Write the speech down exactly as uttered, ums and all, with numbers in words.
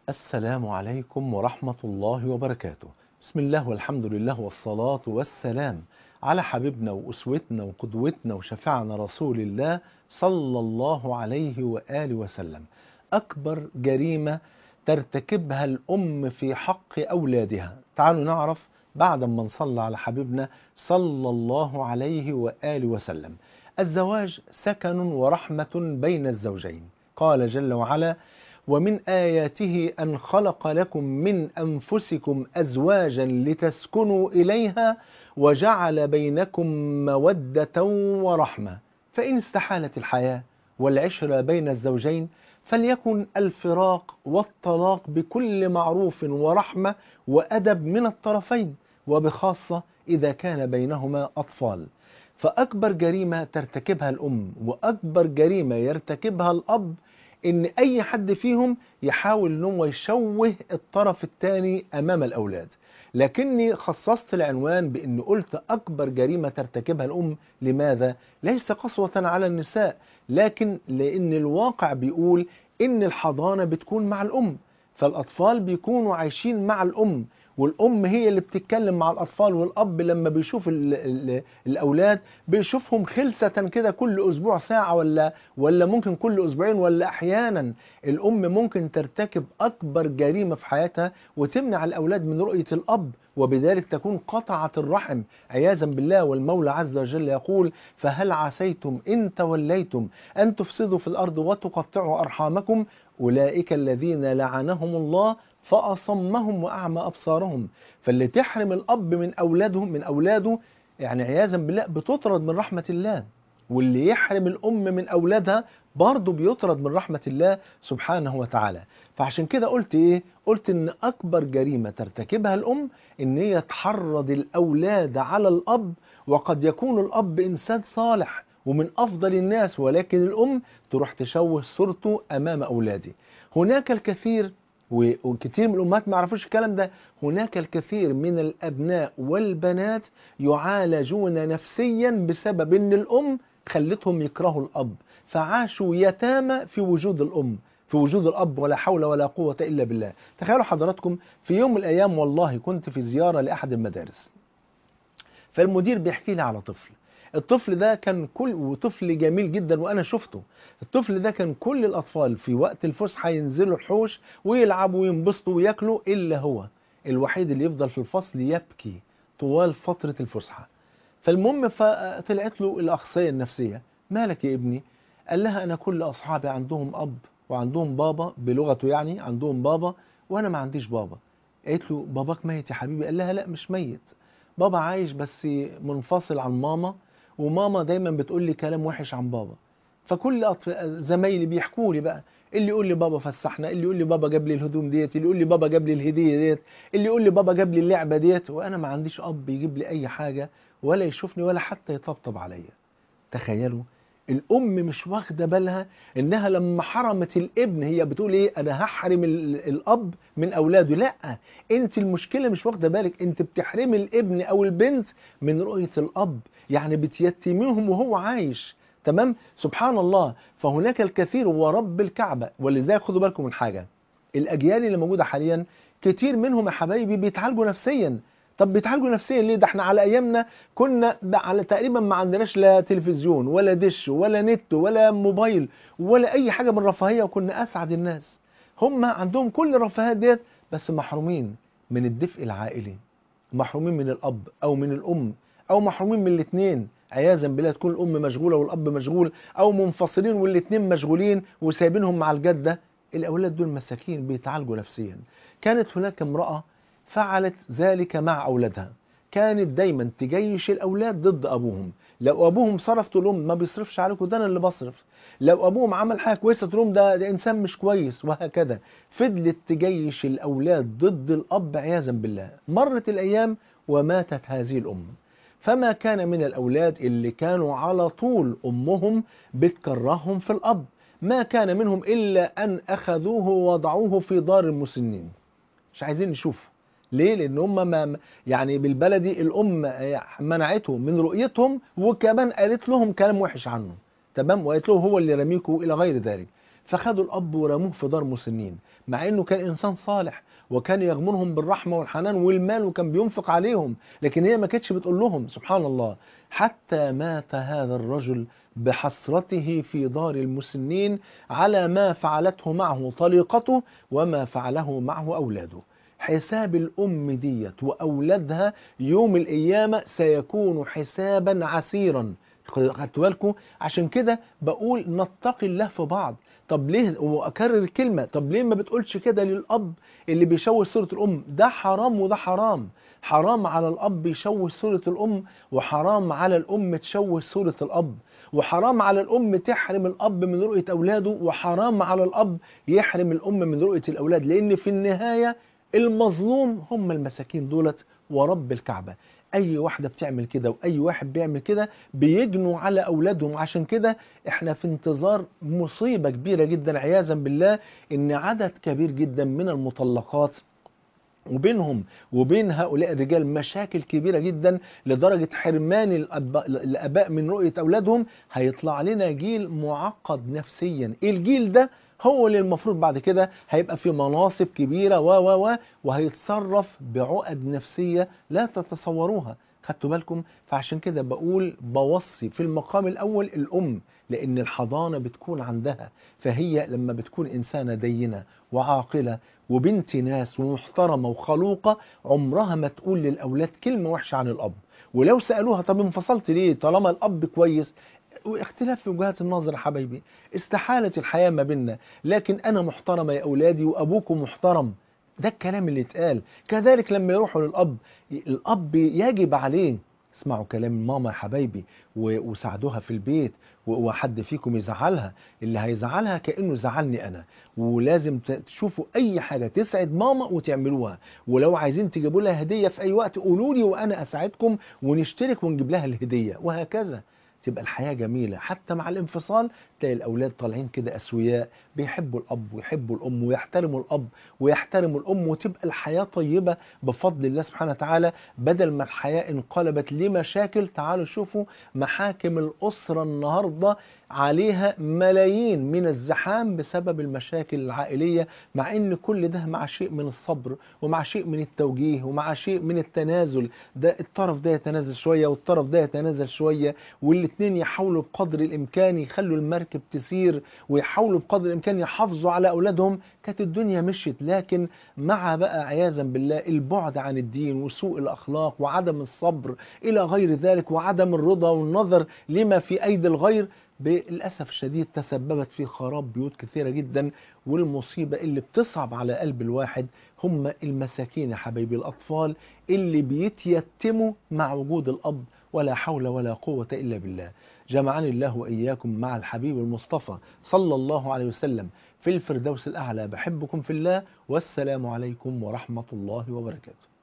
السلام عليكم ورحمة الله وبركاته. بسم الله والحمد لله والصلاة والسلام على حبيبنا وأسوتنا وقدوتنا وشفيعنا رسول الله صلى الله عليه وآله وسلم. أكبر جريمة ترتكبها الأم في حق أولادها، تعالوا نعرف بعد ما نصلى على حبيبنا صلى الله عليه وآله وسلم. الزواج سكن ورحمة بين الزوجين، قال جل وعلا: ومن آياته أن خلق لكم من أنفسكم أزواجا لتسكنوا إليها وجعل بينكم مودة ورحمة. فإن استحالت الحياة والعشرة بين الزوجين فليكن الفراق والطلاق بكل معروف ورحمة وأدب من الطرفين، وبخاصة إذا كان بينهما أطفال. فأكبر جريمة ترتكبها الأم وأكبر جريمة يرتكبها الأب إن أي حد فيهم يحاول إن هو يشوه الطرف الثاني أمام الأولاد. لكني خصصت العنوان بإن قلت أكبر جريمة ترتكبها الأم. لماذا؟ ليس قسوة على النساء، لكن لأن الواقع بيقول إن الحضانة بتكون مع الأم، فالأطفال بيكونوا عايشين مع الأم، والأم هي اللي بتتكلم مع الأطفال، والأب لما بيشوف ال ال الأولاد بيشوفهم خلسة كده كل أسبوع ساعة ولا ولا ممكن كل أسبوعين، ولا أحيانا الأم ممكن ترتكب أكبر جريمة في حياتها وتمنع الأولاد من رؤية الأب، وبذلك تكون قطعت الرحم عياذا بالله. والمولى عز وجل يقول: فهل عسيتم إن توليتم أن تفسدوا في الأرض وتقطعوا أرحامكم أولئك الذين لعنهم الله فأصمهم وأعمى أبصارهم. فاللي تحرم الأب من أولاده من أولاده يعني عياذا بالله بتطرد من رحمة الله، واللي يحرم الأم من أولادها برضه بيطرد من رحمة الله سبحانه وتعالى. فعشان كده قلت إيه؟ قلت إن أكبر جريمة ترتكبها الأم إن هي تحرض الأولاد على الأب، وقد يكون الأب إنسان صالح ومن أفضل الناس، ولكن الأم تروح تشوه صورته أمام أولاده. هناك الكثير وكثير من الأمهات ما يعرفوش الكلام ده، هناك الكثير من الأبناء والبنات يعالجون نفسيا بسبب أن الأم خلتهم يكرهوا الأب، فعاشوا يتامى في وجود الأم في وجود الأب، ولا حول ولا قوة إلا بالله. تخيلوا حضراتكم في يوم من الأيام والله كنت في زيارة لأحد المدارس، فالمدير بيحكي لي على طفل. الطفل ده كان كل وطفل جميل جدا وأنا شفته. الطفل ده كان كل الأطفال في وقت الفسحة ينزلوا الحوش ويلعبوا وينبسطوا وياكلوا، إلا هو الوحيد اللي يفضل في الفصل يبكي طوال فترة الفسحة. فالمهم فطلعت له الأخصائية النفسية: مالك يا ابني؟ قال لها: أنا كل أصحابي عندهم أب وعندهم بابا، بلغته يعني عندهم بابا وأنا ما عنديش بابا. قالت له: باباك ميت يا حبيبي؟ قال لها: لا مش ميت، بابا عايش بس منفصل عن ماما، وماما دايما بتقول لي كلام وحش عن بابا. فكل أطف... زمايلي بيحكوا لي بقى، اللي يقول لي بابا فسحنا، اللي يقول لي بابا جاب لي الهدوم ديت، اللي يقول لي بابا جاب لي الهديه ديت، اللي يقول لي بابا جاب لي اللعبه ديت، وانا ما عنديش اب يجيب لي اي حاجه ولا يشوفني ولا حتى يطبطب عليا. تخيلوا، الام مش واخده بالها انها لما حرمت الابن هي بتقول ايه؟ انا هحرم ال- الاب من اولاده. لا، انت المشكله مش واخده بالك، انت بتحرمي الابن او البنت من رؤيه الاب، يعني بتيتميهم وهو عايش. تمام؟ سبحان الله. فهناك الكثير ورب الكعبه. ولذلك خدوا بالكم من حاجه، الاجيال اللي موجوده حاليا كتير منهم يا حبايبي بيتعالجوا نفسيا. طب بيتعالجوا نفسيا ليه؟ ده احنا على ايامنا كنا على تقريبا ما عندناش لا تلفزيون ولا دش ولا نت ولا موبايل ولا اي حاجه من الرفاهيه، وكنا اسعد الناس. هم عندهم كل الرفاهيات ديت بس محرومين من الدفء العائلي، محرومين من الاب او من الام، او محرومين من الاثنين عياذا بالله. تكون الام مشغوله والاب مشغول، او منفصلين والاثنين مشغولين وسايبينهم مع الجده. الاولاد دول مساكين بيتعالجوا نفسيا. كانت هناك امراه فعلت ذلك مع اولادها، كانت دايما تجيش الاولاد ضد ابوهم. لو ابوهم صرف تقول لهم: ما بيصرفش عليكم، ده انا اللي بصرف. لو ابوهم عمل حاجه كويسه تقول لهم: ده, ده انسان مش كويس، وهكذا. فضلت تجيش الاولاد ضد الاب عياذا بالله. مرت الايام وماتت هذه الام، فما كان من الاولاد اللي كانوا على طول امهم بتكرههم في الاب، ما كان منهم الا ان اخذوه ووضعوه في دار المسنين، مش عايزين نشوفه. ليه؟ لان هم ما يعني بالبلدي الام منعتهم من رؤيتهم، وكمان قالت لهم كلام وحش عنه. تمام؟ وقالت له: هو اللي رميكوا الى غير ذلك. فخدوا الأب ورموه في دار مسنين، مع إنه كان إنسان صالح وكان يغمرهم بالرحمة والحنان والمال وكان بينفق عليهم، لكن هي ما كانتش بتقول لهم. سبحان الله، حتى مات هذا الرجل بحسرته في دار المسنين على ما فعلته معه طليقته وما فعله معه أولاده. حساب الأم ديت وأولادها يوم القيامة سيكون حسابا عسيرا. خدتوا بالكم؟ عشان كده بقول نتقي الله في بعض. طب ليه، واكرر الكلمه، طب ليه ما بتقولش كده للاب اللي بيشوه صوره الام؟ ده حرام وده حرام. حرام على الاب يشوه صوره الام، وحرام على الام تشوه صوره الاب، وحرام على الام تحرم الاب من رؤيه اولاده، وحرام على الاب يحرم الام من رؤيه الاولاد، لان في النهايه المظلوم هم المساكين دولت ورب الكعبه. اي واحده بتعمل كده واي واحد بيعمل كده بيجنوا على اولادهم. عشان كده احنا في انتظار مصيبه كبيره جدا عياذا بالله، ان عدد كبير جدا من المطلقات وبينهم وبين هؤلاء الرجال مشاكل كبيرة جدا لدرجة حرمان الأب- الآباء من رؤية أولادهم. هيطلع لنا جيل معقد نفسيا. الجيل ده هو اللي المفروض بعد كده هيبقى في مناصب كبيرة و و و وهيتصرف بعقد نفسية لا تتصوروها. خدتوا بالكم؟ فعشان كده بقول بوصي في المقام الأول الأم، لأن الحضانة بتكون عندها، فهي لما بتكون إنسانة دينة وعاقلة وبنت ناس ومحترمة وخلوقة عمرها ما تقول للأولاد كلمة وحشة عن الأب. ولو سألوها طب انفصلت ليه طالما الأب كويس، واختلاف في وجهات النظر يا حبايبي، استحالة الحياة ما بيننا، لكن أنا محترمة يا أولادي وأبوكم محترم. ده الكلام اللي اتقال. كذلك لما يروحوا للأب، الأب يجب عليه اسمعوا كلام ماما يا حبايبي و- وساعدوها في البيت، و- وحد فيكم يزعلها، اللي هيزعلها كأنه زعلني أنا. ولازم ت- تشوفوا أي حاجة تسعد ماما وتعملوها، ولو عايزين تجيبوا لها هدية في أي وقت قولوا لي وأنا أساعدكم ونشترك ونجيب لها الهدية، وهكذا تبقى الحياة جميلة. حتى مع الانفصال تلاقي الأولاد طالعين كده أسوياء، بيحبوا الأب ويحبوا الأم ويحترموا الأب ويحترموا الأم، وتبقى الحياة طيبة بفضل الله سبحانه وتعالى، بدل ما الحياة انقلبت لمشاكل. تعالوا شوفوا محاكم الأسرة النهاردة عليها ملايين من الزحام بسبب المشاكل العائلية، مع ان كل ده مع شيء من الصبر ومع شيء من التوجيه ومع شيء من التنازل. ده الطرف ده يتنازل شوية والطرف ده يتنازل شوية، والاتنين يحاولوا بقدر الامكان يخلوا المركب تسير، ويحاولوا بقدر الامكان يحافظوا على اولادهم، كانت الدنيا مشيت. لكن مع بقى عياذا بالله البعد عن الدين وسوء الاخلاق وعدم الصبر الى غير ذلك وعدم الرضا والنظر لما في ايدي الغير، بالأسف الشديد تسببت في خراب بيوت كثيرة جدا. والمصيبة اللي بتصعب على قلب الواحد هم المساكين يا حبايبي، الأطفال اللي بيتيتموا مع وجود الأب. ولا حول ولا قوة إلا بالله. جمعني الله وإياكم مع الحبيب المصطفى صلى الله عليه وسلم في الفردوس الأعلى. بحبكم في الله، والسلام عليكم ورحمة الله وبركاته.